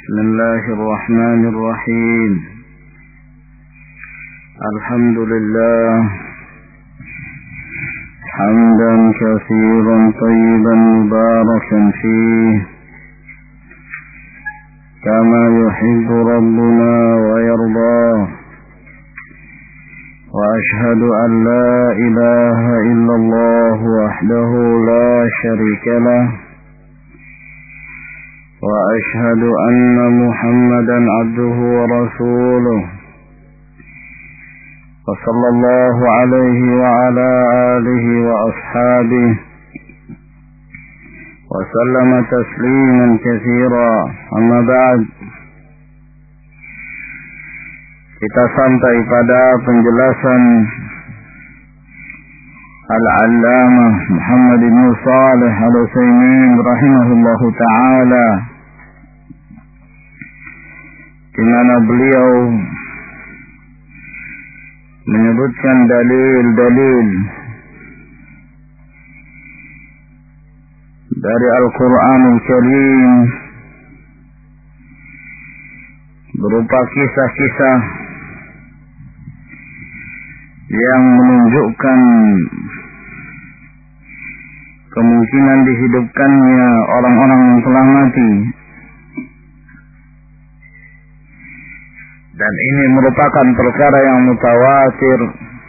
بسم الله الرحمن الرحيم. الحمد لله حمدا كثيرا طيبا مباركا فيه كما يحب ربنا ويرضاه، وأشهد أن لا إله إلا الله وحده لا شريك له، وأشهد أن محمدا عبده ورسوله، وصلى الله عليه وعلى آله وأصحابه وسلم تسليما كثيرا. أما بعد, kita sampai pada penjelasan Al-Allamah Muhammad bin Shalih Al-Utsaimin rahimahullahu ta'ala, di mana beliau menyebutkan dalil-dalil dari Al-Quranul Karim berupa kisah-kisah yang menunjukkan kemungkinan dihidupkannya orang-orang yang telah mati, dan ini merupakan perkara yang mutawatir,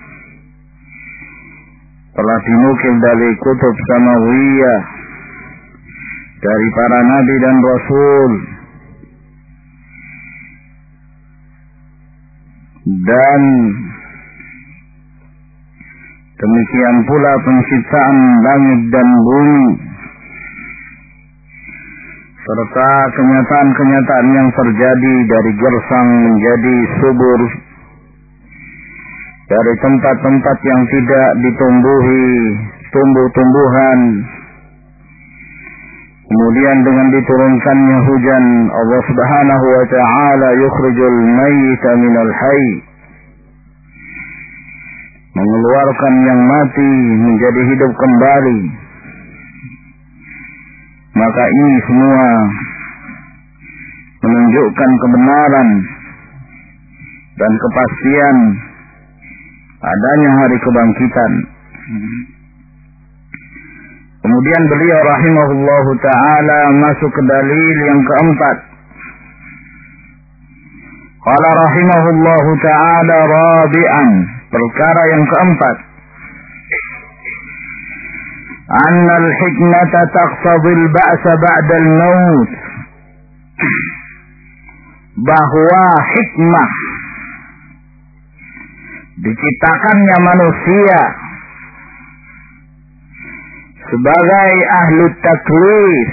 telah dinukil dari kutub samawiyah, dari para nabi dan rasul, dan demikian pula penciptaan langit dan bumi, serta kenyataan-kenyataan yang terjadi dari gersang menjadi subur, dari tempat-tempat yang tidak ditumbuhi tumbuh-tumbuhan, kemudian dengan diturunkannya hujan, Allah Subhanahu wa ta'ala yukhrijul mayyita minal hayy, mengeluarkan yang mati menjadi hidup kembali. Maka ini semua menunjukkan kebenaran dan kepastian adanya hari kebangkitan. Kemudian beliau rahimahullahu ta'ala masuk ke dalil yang keempat. Qala rahimahullahu ta'ala rabi'an, perkara yang keempat, anna al-hikmata taqtadil ba'sa ba'dal maut, bahwa hikmah diciptakannya manusia sebagai ahlu taklif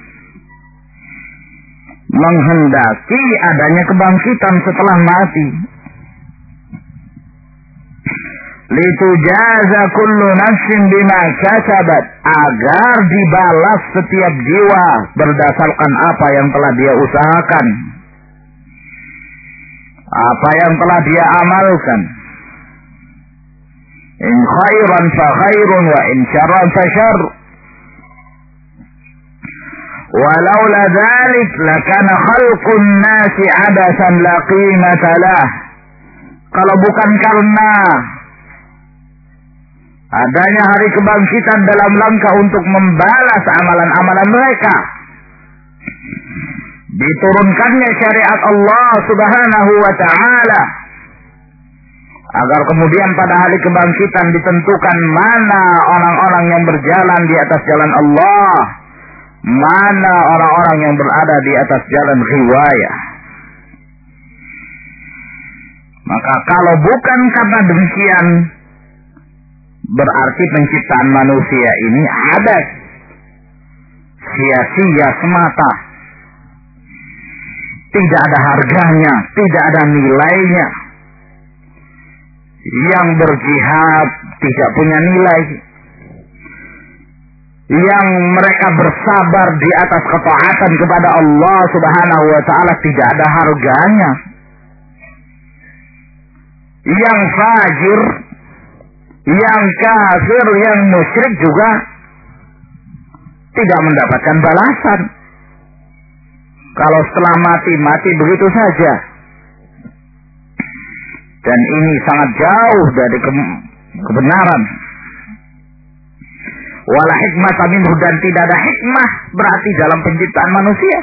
menghendaki adanya kebangkitan setelah mati, litujaza kullu nafsin bima kasabat, agar dibalas setiap jiwa berdasarkan apa yang telah dia usahakan, apa yang telah dia amalkan. In khairan fa khairun wa in syarran fa syarr. Walaula dzalik lakana khalqun nasi abasan la qimata lah. Kalau bukan karena adanya hari kebangkitan dalam rangka untuk membalas amalan-amalan mereka, diturunkannya syariat Allah Subhanahu wa ta'ala, agar kemudian pada hari kebangkitan ditentukan mana orang-orang yang berjalan di atas jalan Allah, mana orang-orang yang berada di atas jalan riwayah. Maka kalau bukan karena demikian, berarti penciptaan manusia ini ada sia-sia semata, tidak ada harganya, tidak ada nilainya. Yang berjihad tidak punya nilai, yang mereka bersabar di atas ketaatan kepada Allah Subhanahu wa ta'ala tidak ada harganya. Yang fajir, yang kafir, yang musyrik juga tidak mendapatkan balasan. Kalau setelah mati, mati begitu saja. Dan ini sangat jauh dari kebenaran. Wala hikmah minhu, dan tidak ada hikmah berarti dalam penciptaan manusia.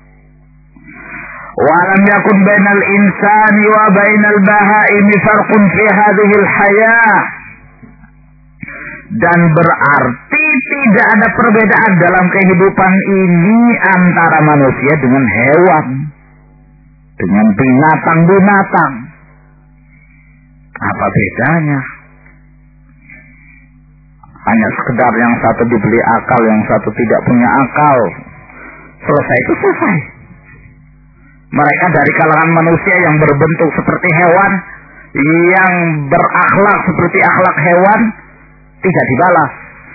Walam yakun bainal insani wa bainal bahaimi farqun fi hadhil hayah. Dan berarti tidak ada perbedaan dalam kehidupan ini antara manusia dengan hewan, dengan binatang-binatang. Apa bedanya? Hanya sekedar yang satu diberi akal, yang satu tidak punya akal. Selesai itu selesai. Mereka dari kalangan manusia yang berbentuk seperti hewan, yang berakhlak seperti akhlak hewan, tidak dibalas.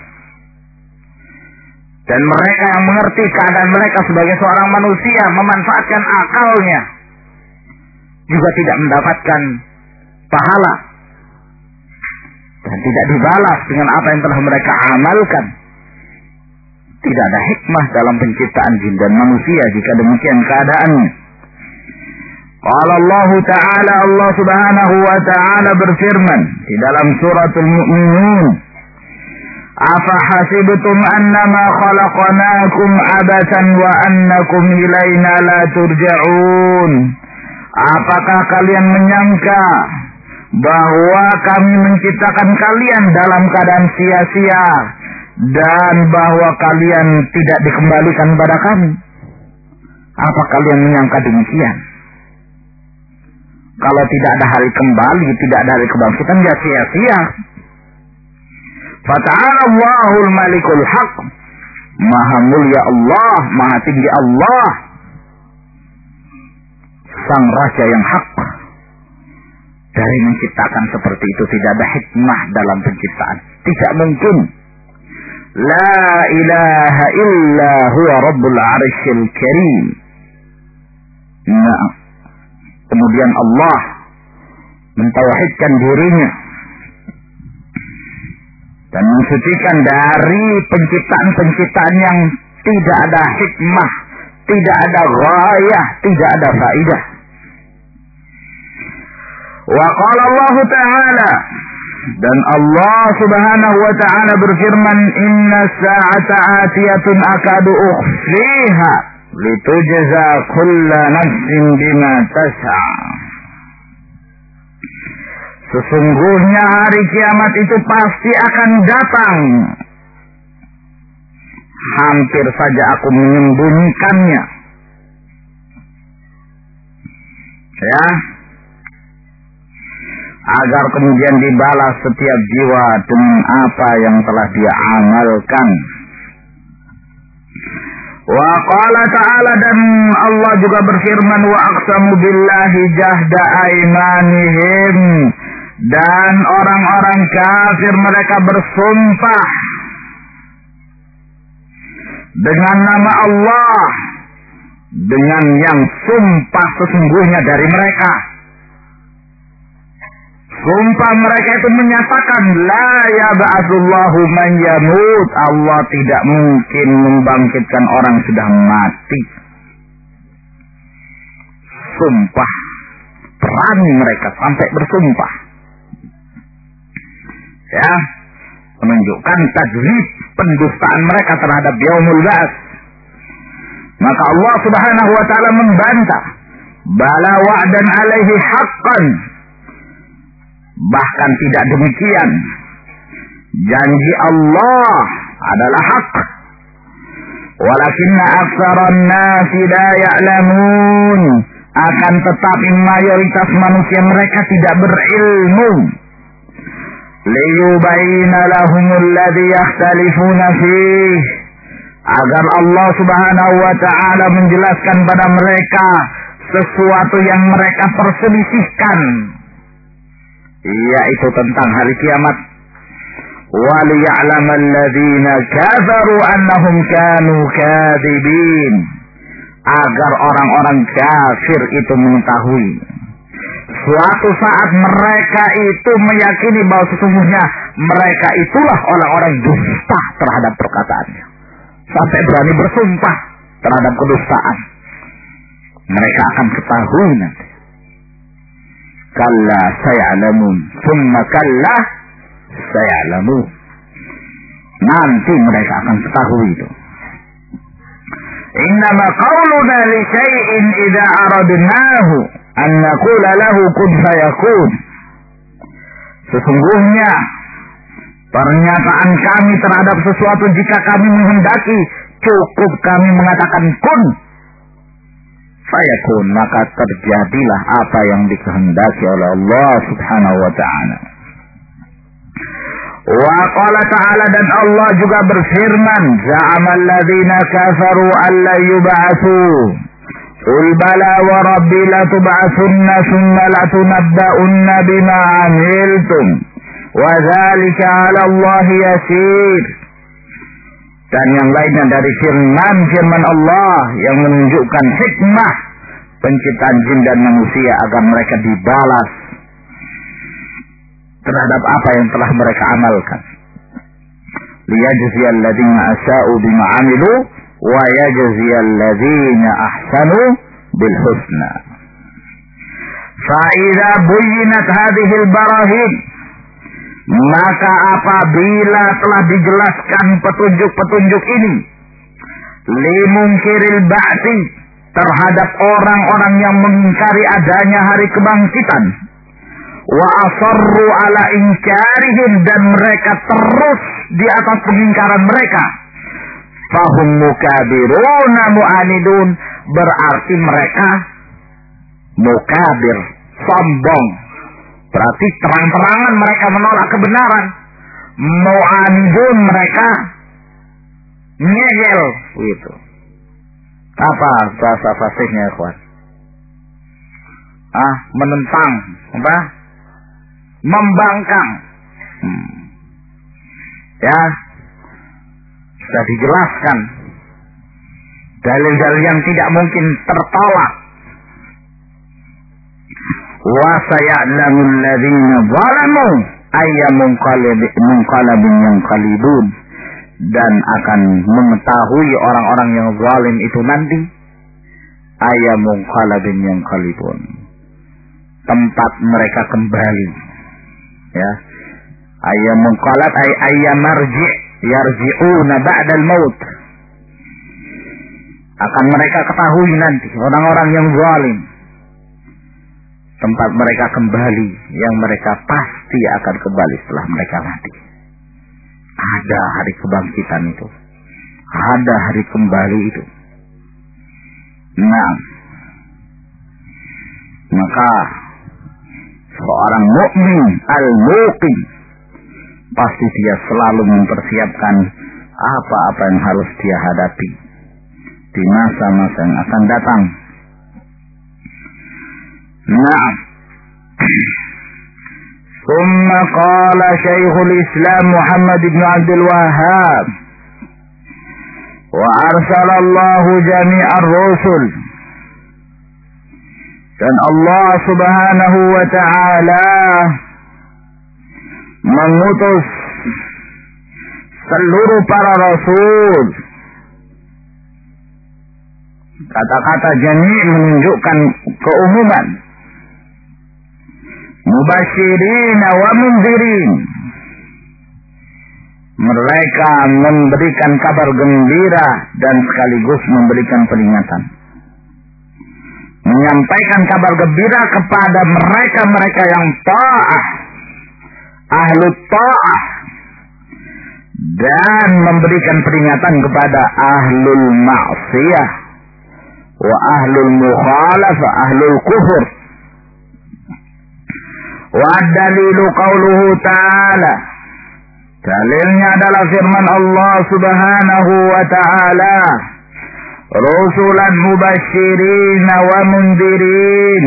Dan mereka yang mengerti keadaan mereka sebagai seorang manusia, memanfaatkan akalnya, juga tidak mendapatkan pahala. Dan tidak dibalas dengan apa yang telah mereka amalkan. Tidak ada hikmah dalam penciptaan jin dan manusia jika demikian keadaannya. Qala Allah Ta'ala, Allah Subhanahu wa Ta'ala berfirman di dalam suratul Mu'minun, Afa hasibtum annama khalaqnakum abatan wa annakum ilaina la turja'un. Apakah kalian menyangka bahwa kami menciptakan kalian dalam keadaan sia-sia dan bahwa kalian tidak dikembalikan kepada kami? Apa kalian menyangka demikian? Kalau tidak ada hari kembali, tidak ada hari kebangkitan, ya sia-sia. Fata'ala Allahul Malikul Haq. Maha mulia Allah, maha tinggi Allah, sang raja yang hak. Dari menciptakan seperti itu tidak ada hikmah dalam penciptaan. Tidak mungkin. La ilaha illa huwa rabbul arsyil karim. Nah, kemudian Allah mentauhidkan dirinya dan mensucikan dari penciptaan-penciptaan yang tidak ada hikmah, tidak ada ghayah, tidak ada faidah. Wa qala Allah Ta'ala, dan Allah Subhanahu wa Ta'ala berfirman, Inna sa'ata atiyatun akadu ukhfiha litujza kulla nafsin bima tas'a. Sesungguhnya hari kiamat itu pasti akan datang. Hampir saja aku menyembunyikannya. Ya, agar kemudian dibalas setiap jiwa dengan apa yang telah dia amalkan. Wa qala ta'ala, dan Allah juga berfirman, wa aqsamu billahi jahda aymanihim, dan orang-orang kafir mereka bersumpah dengan nama Allah, dengan yang sumpah sesungguhnya dari mereka. Sumpah mereka itu menyatakan, la yab'atsullahu man yamut, Allah tidak mungkin membangkitkan orang sudah mati. Sumpah, berani mereka sampai bersumpah. Ya, menunjukkan takdzib, pendustaan mereka terhadap yaumul ba'ats. Maka Allah Subhanahu wa Ta'ala membantah, bala wa'dan alaihi haqqan. Bahkan tidak demikian, janji Allah adalah hak. Walakinna aktsaran nasi la ya'lamun, akan tetapi mayoritas manusia mereka tidak berilmu. Liyubayyana lahumul ladzi yakhtalifuna fihi, agar Allah Subhanahu wa Ta'ala menjelaskan pada mereka sesuatu yang mereka perselisihkan, yaitu tentang hari kiamat. Waliya'lamal ladzina kafaru annahum kanu kadzibin, agar orang-orang kafir itu mengetahui suatu saat mereka itu meyakini bahwa sesungguhnya mereka itulah orang-orang dusta terhadap perkataannya, sampai berani bersumpah terhadap kedustaan. Mereka akan ketahui nanti. Kalla saya'lamun, thumma kalla saya'lamun. Nanti mereka akan ketahui itu. Innama qawluna li syai'in idza aradnahu an naqula lahu kun fayakun. Sesungguhnya pernyataan kami terhadap sesuatu jika kami menghendaki, cukup kami mengatakan kun fayakun, maka terjadilah apa yang dikehendaki oleh Allah Subhanahu wa ta'ala. Wa qala ta'ala, dan Allah juga berfirman, za'amal ladzina kafaru alla yub'atsu qul bala wa rabbi latub'atsunna thumma latunabba'unna bima 'amiltum wa dzalika 'ala Allah yasir. Dan yang lainnya dari firman Allah yang menunjukkan hikmah penciptaan jin dan manusia agar mereka dibalas terhadap apa yang telah mereka amalkan. Liyajziyal ladzina asa'u bima 'amilu wa yajziyal ladzina ahsanu bil husna. Fa idza buyyinat hadhihi al barahin, maka apabila telah dijelaskan petunjuk-petunjuk ini, limungkiril ba'ti, terhadap orang-orang yang mengingkari adanya hari kebangkitan, wa asarru ala inkarihim, dan mereka terus di atas pengingkaran mereka, fahum mukabiruna mu'anidun, berarti mereka mukabir, sombong. Berarti terang-terangan mereka menolak kebenaran. Mu'anidun, mereka ngeyel. Gitu. Apa bahasa fasihnya, ikhwan? Menentang. Apa? Membangkang. Ya. Sudah dijelaskan. Dalil-dalil yang tidak mungkin tertolak. Wa saya'lamul ladzina zalamu ayyamun munqalabin yanqalibun, dan akan mengetahui orang-orang yang zalim itu nanti ayyamun munqalabin yanqalibun, tempat mereka kembali. Ya, ayyamun munqalab ay ayyam marji' yarji'una ba'dal maut, akan mereka ketahui nanti orang-orang yang zalim tempat mereka kembali, yang mereka pasti akan kembali setelah mereka mati. Ada hari kebangkitan itu, ada hari kembali itu. Nah, maka seorang mukmin al-muqin pasti dia selalu mempersiapkan apa-apa yang harus dia hadapi di masa-masa yang akan datang. Nah, ثم قال شيخ الإسلام محمد بن عبد الوهاب وأرسل الله جميع الرسل, dan Allah Subhanahu wa ta'ala mengutus seluruh para rasul. Kata-kata jami' menunjukkan keumuman. Mubasyirin wa mundzirin, mereka memberikan kabar gembira dan sekaligus memberikan peringatan, menyampaikan kabar gembira kepada mereka-mereka yang ta'ah, ahlu ta'ah, dan memberikan peringatan kepada ahlul ma'siyah wa ahlul mukhalafah, ahlul kufur. Wa dalilu qauluhu ta'ala, dalilnya adalah firman Allah Subhanahu wa ta'ala, rusulan mubasyirin wa mundirin,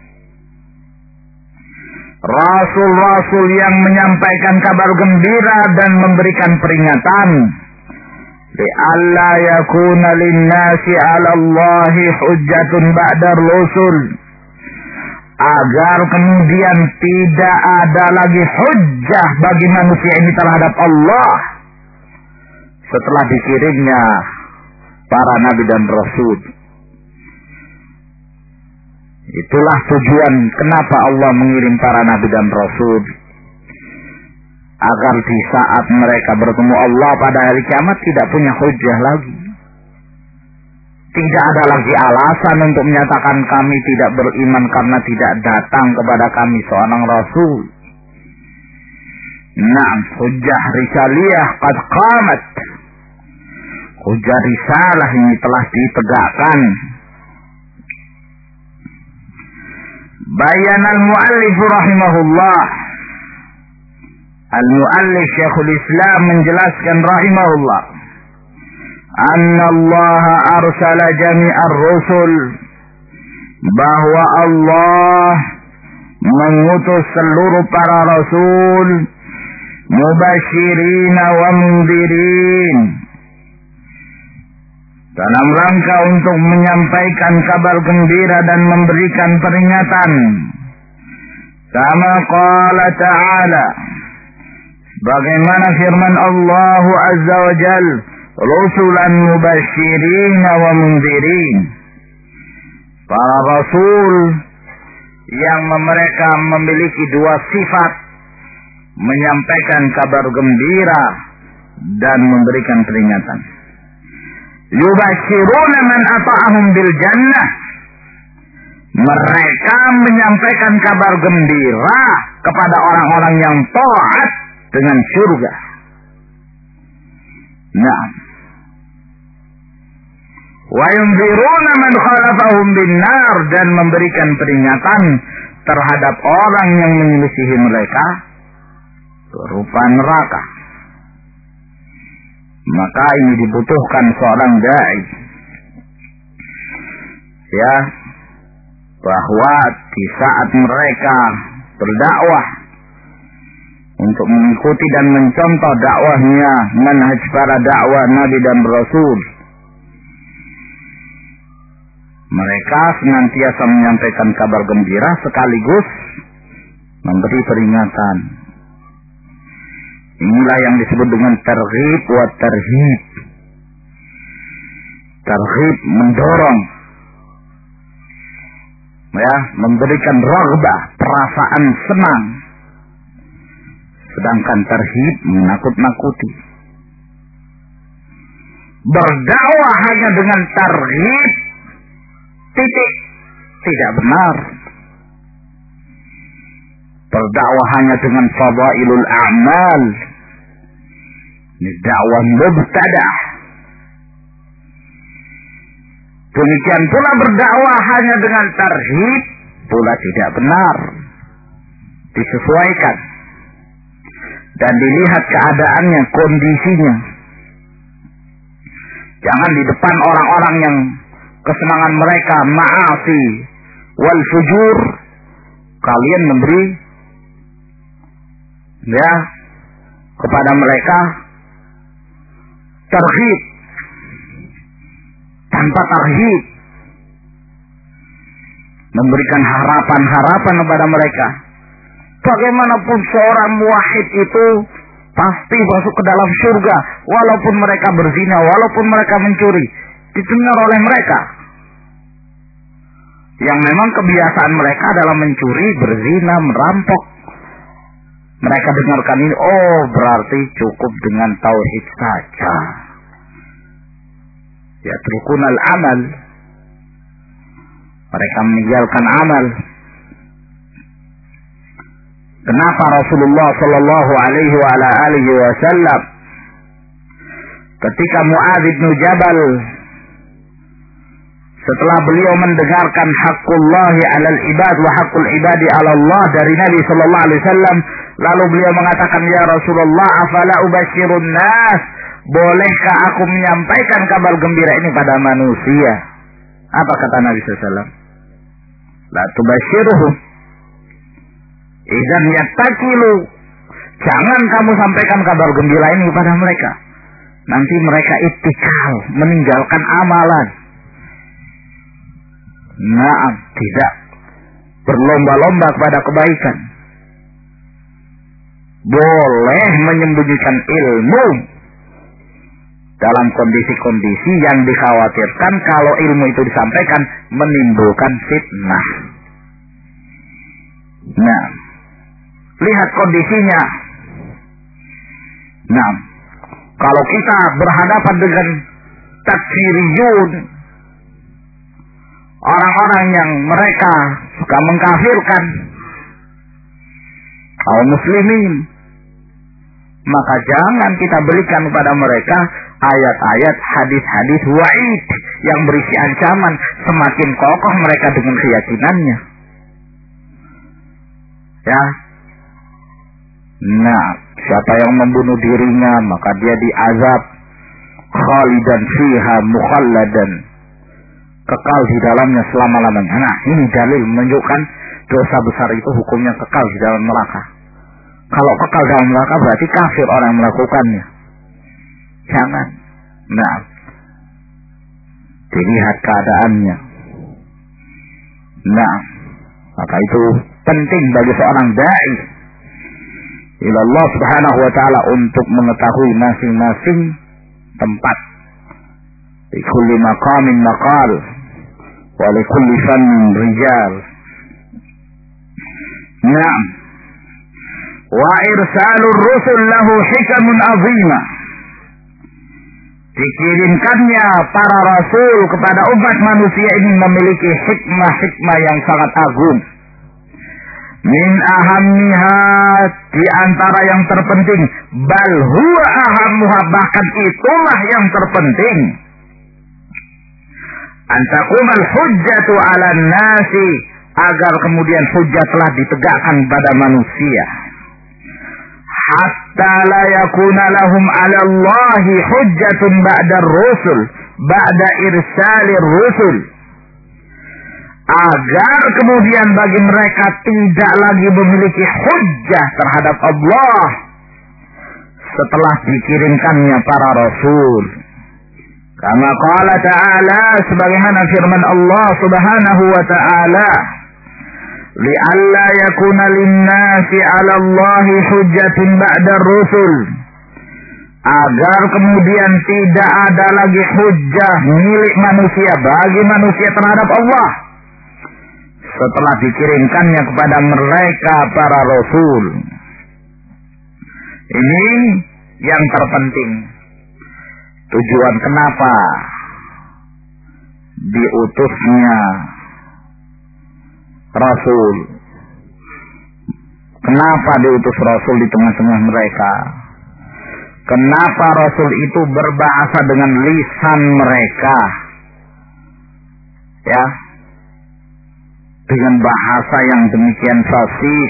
rasul-rasul yang menyampaikan kabar gembira dan memberikan peringatan, li'alla yakuna linnasi 'ala Allahi hujjatun ba'dar rusul, agar kemudian tidak ada lagi hujjah bagi manusia ini terhadap Allah setelah dikirimnya para nabi dan rasul. Itulah tujuan kenapa Allah mengirim para nabi dan rasul. Agar di saat mereka bertemu Allah pada hari kiamat tidak punya hujah lagi. Tidak ada lagi alasan untuk menyatakan kami tidak beriman karena tidak datang kepada kami seorang rasul. Nah, hujjah risaliyah qad qamat. Hujjah risalah ini telah ditegakkan. Bayan al-muallif rahimahullah. Al-muallif Syekhul Islam menjelaskan rahimahullah. Anna Allah arsala jami'ar rusul. Bahwa Allah mengutus seluruh para rasul. Mubashirina wa mundirin. Dalam rangka untuk menyampaikan kabar gembira dan memberikan peringatan. Kama qala ta'ala. Bagaimana firman Allah Azza wa Jal. Rusulan mubashirina wa mundirin. Para rasul yang mereka memiliki dua sifat. Menyampaikan kabar gembira dan memberikan peringatan. Yubashiruna man ata'ahum bil jannah. Mereka menyampaikan kabar gembira kepada orang-orang yang taat dengan surga. Nah. Wa yunziruna man khalafahum bin nar, dan memberikan peringatan terhadap orang yang menyelisihi mereka berupa neraka. Maka ini dibutuhkan seorang dai, ya, bahwa di saat mereka berdakwah untuk mengikuti dan mencontoh dakwahnya manhaj para dakwah Nabi dan Rasul, mereka senantiasa menyampaikan kabar gembira sekaligus memberi peringatan. Inilah yang disebut dengan targhib wa tarhib. Targhib mendorong, ya, memberikan raghbah, perasaan senang. Sedangkan tarhib menakut-nakuti. Berdakwah hanya dengan targhib, titik, tidak benar. Berdakwah hanya dengan fadailul a'mal, ini dakwah mubtadah. Demikian pula berdakwah hanya dengan tarhib pula tidak benar. Disesuaikan dan dilihat keadaannya, kondisinya. Jangan di depan orang-orang yang kesenangan mereka ma'asi wal fujur kalian memberi, ya, kepada mereka tarhib tanpa tarhib, memberikan harapan-harapan kepada mereka. Bagaimanapun seorang muwahhid itu pasti masuk ke dalam surga, walaupun mereka berzina, walaupun mereka mencuri, didengar oleh mereka. Yang memang kebiasaan mereka adalah mencuri, berzina, merampok. Mereka dengarkan ini, oh berarti cukup dengan tauhid saja. Ya, trukunal amal. Mereka meninggalkan amal. Kenapa Rasulullah Sallallahu Alaihi Wasallam ketika Mu'adz bin Jabal, setelah beliau mendengarkan hakullahi alal ibad wa hakul ibadi ala Allah dari Nabi Sallallahu Alaihi Wasallam, lalu beliau mengatakan, ya Rasulullah, afala ubashirun nas, bolehkah aku menyampaikan kabar gembira ini pada manusia? Apa kata Nabi SAW? La tubashiruhum idzan yattakilu, jangan kamu sampaikan kabar gembira ini kepada mereka, nanti mereka ittikal, meninggalkan amalan. Nah, tidak berlomba-lomba kepada kebaikan. Boleh menyembunyikan ilmu dalam kondisi-kondisi yang dikhawatirkan kalau ilmu itu disampaikan menimbulkan fitnah. Nah, lihat kondisinya. Nah, kalau kita berhadapan dengan takfiriyun, orang-orang yang mereka suka mengkafirkan kaum muslimin, maka jangan kita berikan kepada mereka ayat-ayat, hadis-hadis wa'id yang berisi ancaman. Semakin kokoh mereka dengan keyakinannya, ya. Nah, siapa yang membunuh dirinya maka dia diazab khalidan fiha mukhalladan, kekal di dalamnya selama-lamanya. Nah, ini dalil menunjukkan dosa besar itu hukumnya kekal di dalam neraka. Kalau kekal dalam neraka berarti kafir orang yang melakukannya. Jangan. Nah, dilihat keadaannya. Nah, maka itu penting bagi seorang dai ila Allah Subhanahu wa taala untuk mengetahui masing-masing tempat. Di kulli maqamin maqal wa li kulli fannin rijal. Nah, wa irsalur rusul lahu hikamun azimah. Dikirimkannya para rasul kepada umat manusia ini memiliki hikmah-hikmah yang sangat agung. Min ahammiha, di antara yang terpenting, bal huwa ahammuha, bahkan itulah yang terpenting. Antaqumal hujjatu 'alan nasi, agar kemudian hujjah telah ditegakkan pada manusia. Hatta la yakuna lahum 'ala Allahi hujjatun ba'da ar-rusul, ba'da irsalir rusul. Agar kemudian bagi mereka tidak lagi memiliki hujjah terhadap Allah setelah dikirimkannya para rasul. Kama qala ta'ala, sebagaimana firman Allah Subhanahu wa ta'ala, li'alla yakuna linnasi 'ala Allahi hujjatun ba'da ar-rusul, agar kemudian tidak ada lagi hujjah milik manusia bagi manusia terhadap Allah setelah dikirimkannya kepada mereka para rasul. Ini yang terpenting. Tujuan kenapa diutusnya rasul. Kenapa diutus rasul di tengah-tengah mereka? Kenapa rasul itu berbahasa dengan lisan mereka? Ya, dengan bahasa yang demikian fasih.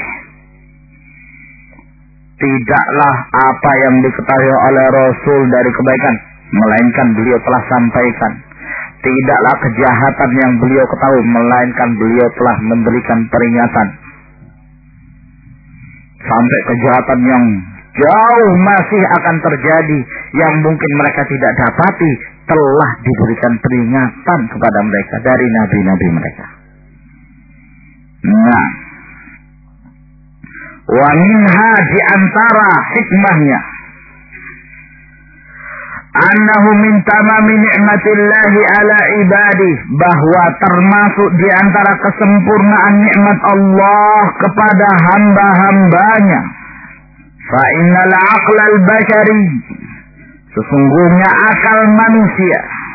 Tidaklah apa yang diketahui oleh Rasul dari kebaikan, melainkan beliau telah sampaikan. Tidaklah kejahatan yang beliau ketahui, melainkan beliau telah memberikan peringatan. Sampai kejahatan yang jauh masih akan terjadi, yang mungkin mereka tidak dapati, telah diberikan peringatan kepada mereka dari nabi-nabi mereka. Nah, wa minha, di antara hikmahnya, annahu min tamami ni'matillahi ala ibadi, bahwa termasuk di antara kesempurnaan nikmat Allah kepada hamba-hambanya. Fa innal aqlal bashari, sesungguhnya akal manusia,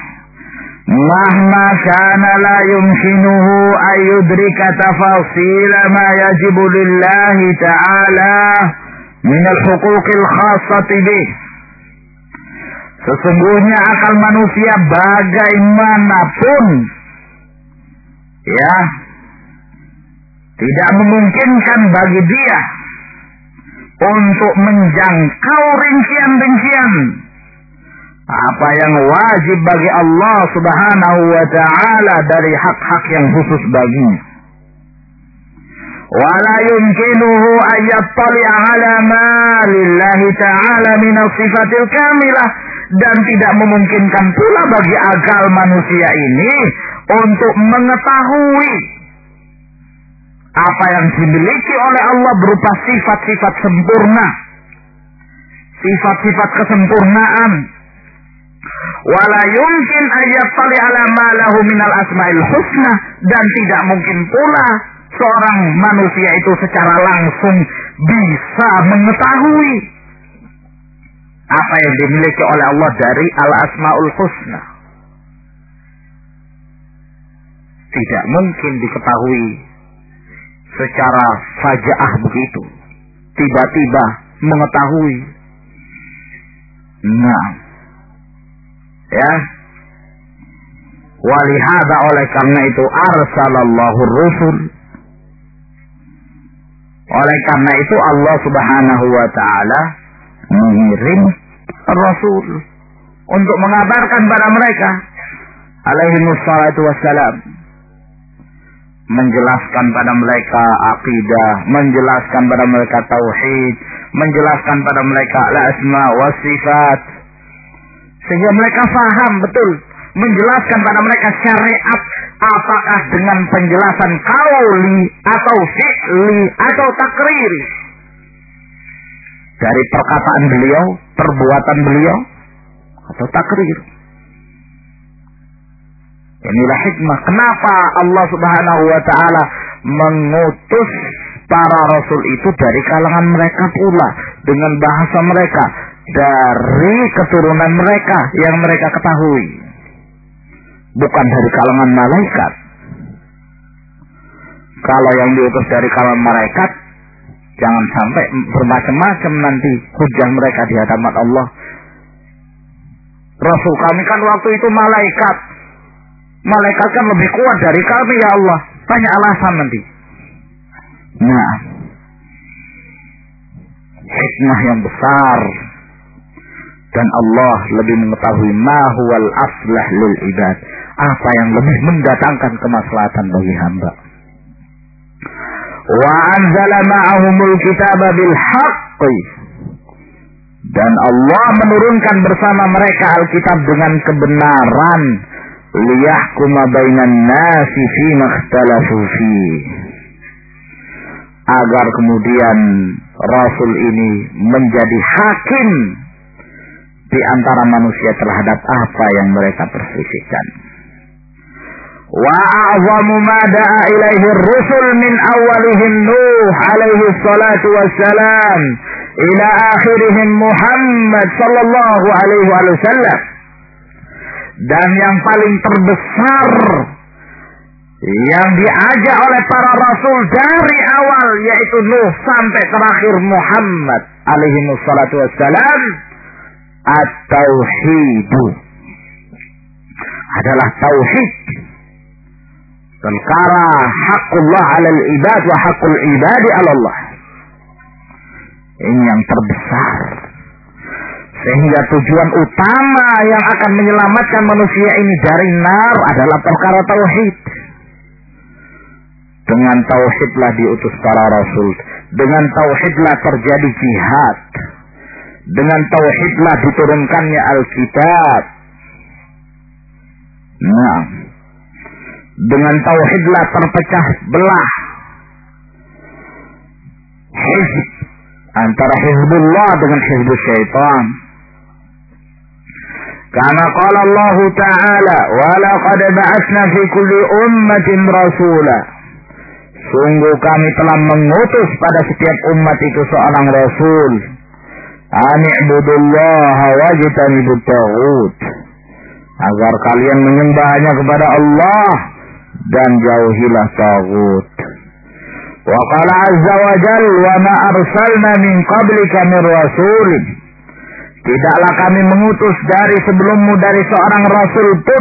mahma kana la yumkinuhu ayudrika tafasil ma yajibu lillahi ta'ala min al-huquqil khassati bih. Sesungguhnya akal manusia bagaimanapun, ya, tidak memungkinkan bagi dia untuk menjangkau rincian-rincian apa yang wajib bagi Allah Subhanahu wa ta'ala dari hak-hak yang khusus baginya. Wala yumkinuhu ayyattali'a ala ma lillahi ta'ala min as-sifatil kamilah, dan tidak memungkinkan pula bagi akal manusia ini untuk mengetahui apa yang dimiliki oleh Allah berupa sifat-sifat sempurna, sifat-sifat kesempurnaan. Wala yumkin ayyattali ala ma lahu minal asma'il husna, dan tidak mungkin pula seorang manusia itu secara langsung bisa mengetahui apa yang dimiliki oleh Allah dari Al-Asmaul Husna. Tidak mungkin diketahui secara fajaah begitu, tiba-tiba mengetahui. Nah, ya, walihada, oleh karena itu arsalallahu rusul. Oleh karena itu Allah Subhanahu wa ta'ala mengirim Rasul untuk mengabarkan pada mereka alaihimus salatu wassalam, menjelaskan pada mereka akidah, menjelaskan pada mereka tauhid, menjelaskan pada mereka al-asma wa sifat, sehingga mereka faham betul, menjelaskan pada mereka syariat, apakah dengan penjelasan qauli atau fi'li atau takriri, dari perkataan beliau, perbuatan beliau, atau takrir. Inilah hikmah kenapa Allah Subhanahu wa ta'ala mengutus para rasul itu dari kalangan mereka pula, dengan bahasa mereka, dari keturunan mereka yang mereka ketahui, bukan dari kalangan malaikat. Kalau yang diutus dari kalangan malaikat, jangan sampai bermacam-macam nanti hujah mereka di hadapan Allah. Rasul kami kan waktu itu malaikat. Malaikat kan lebih kuat dari kami ya Allah. Banyak alasan nanti. Nah, hikmah yang besar. Dan Allah lebih mengetahui ma huwal aslah lil ibad, apa yang lebih mendatangkan kemaslahatan bagi hamba. Wa anzala ma'ahumul kitaba bil haqqi, dan Allah menurunkan bersama mereka Alkitab dengan kebenaran, liyahkuma bainan nasi fima ikhtalafu fi, agar kemudian Rasul ini menjadi hakim di antara manusia terhadap apa yang mereka perselisihkan. Wa a'zamu ma da'a ilaihi ar-rusul min awwalihim Nuh alaihi salatu wassalam ila akhirihim Muhammad sallallahu alaihi wasallam. Dan yang paling terbesar yang diajak oleh para rasul dari awal, yaitu Nuh sampai terakhir Muhammad alaihi salatu wassalam, at-tauhidu, adalah tauhid, perkara haqqullah 'alal ibad wa haqqul ibadi 'ala Allah. Ini yang terbesar, sehingga tujuan utama yang akan menyelamatkan manusia ini dari nar adalah perkara tauhid. Dengan tauhidlah diutus para rasul, dengan tauhidlah terjadi jihad, dengan tauhidlah diturunkannya Alkitab. Nah, dengan tauhidlah terpecah belah hizb, antara hizbullah dengan hizbus syaitan. Karena qala Allah Ta'ala, wa laqad ba'atsna fi kulli ummatin rasula, sungguh kami telah mengutus pada setiap umat itu seorang rasul, ani'budullaha wajtanibut taghut, agar kalian menyembah hanya kepada Allah dan jauhilah taghut. Wa qala azza wa jalla, wa ma arsalna min qablika min rasulin, tidaklah kami mengutus dari sebelummu dari seorang rasul pun.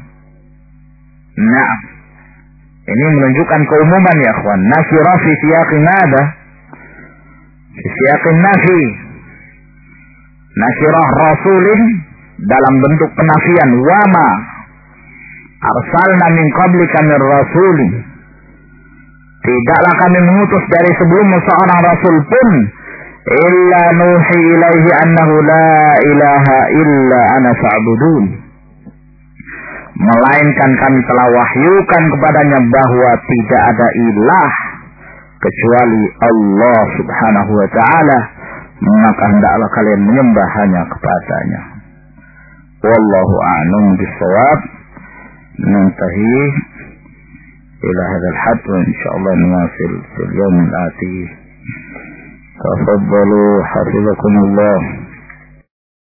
Nah, ini menunjukkan keumuman ya akhwan. Nakirah fi siyaqin nada, fi siyaqin nafi. Nakirah rasulin dalam bentuk penafian, wama arsalna min qablika min rasulin, tidaklah kami mengutus dari sebelummu seorang rasul pun, illa nuhi ilaihi annahu la ilaha illa ana fa'budun, melainkan kami telah wahyukan kepadanya bahwa tidak ada ilah kecuali Allah Subhanahu wa ta'ala, maka hendaklah kalian menyembah hanya kepadanya. Wallahu a'lam bishawab. Nantahi إلى هذا الحد، وإن شاء الله نواصل في اليوم الآتي. تفضلوا حفظكم الله.